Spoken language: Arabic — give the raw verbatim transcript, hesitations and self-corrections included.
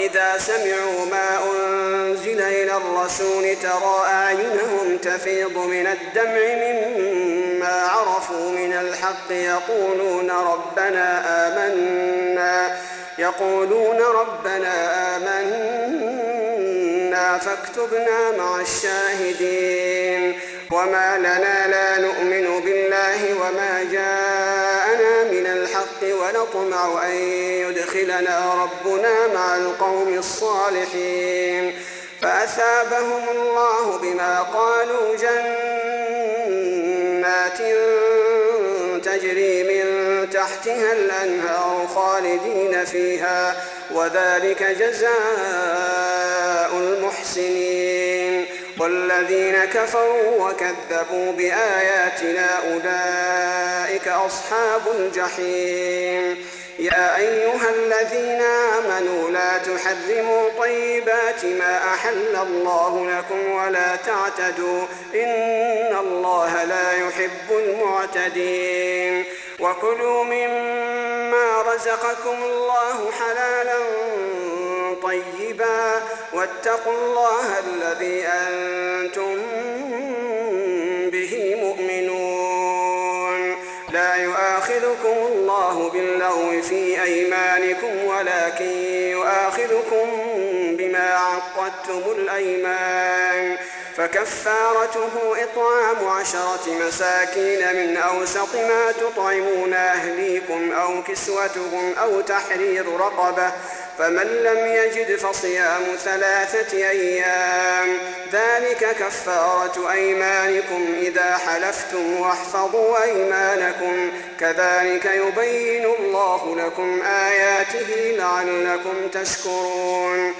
وإذا سمعوا ما أنزل إلى الرسول ترى أعينهم تفيض من الدمع مما عرفوا من الحق يقولون ربنا آمنا يقولون ربنا آمنا فاكتبنا مع الشاهدين وما لنا لا نؤمن بالله وما جاءنا من الحق ونطمع أن يدخلنا ربنا مع القوم الصالحين فأثابهم الله بما قالوا جنات تجري من تحتها الأنهار خالدين فيها وذلك جزاء المحسنين والذين كفروا وكذبوا بآياتنا أولئك أصحاب الجحيم يا أيها الذين آمنوا لا تحرموا طيبات ما أحل الله لكم ولا تعتدوا إن الله لا يحب المعتدين وكلوا مما رزقكم الله حلالا طيبا واتقوا الله الذي أنتم به مؤمنون لا يؤاخذكم الله باللغو في أيمانكم ولكن يؤاخذكم بما عقدتم الأيمان فكفارته إطعام عشرة مساكين من أوسط ما تطعمون أهليكم أو كسوتهم أو تحرير رقبة فمن لم يجد فصيام ثلاثة أيام ذلك كفارة أيمانكم إذا حلفتم واحفظوا أيمانكم كذلك يبين الله لكم آياته لعلكم تشكرون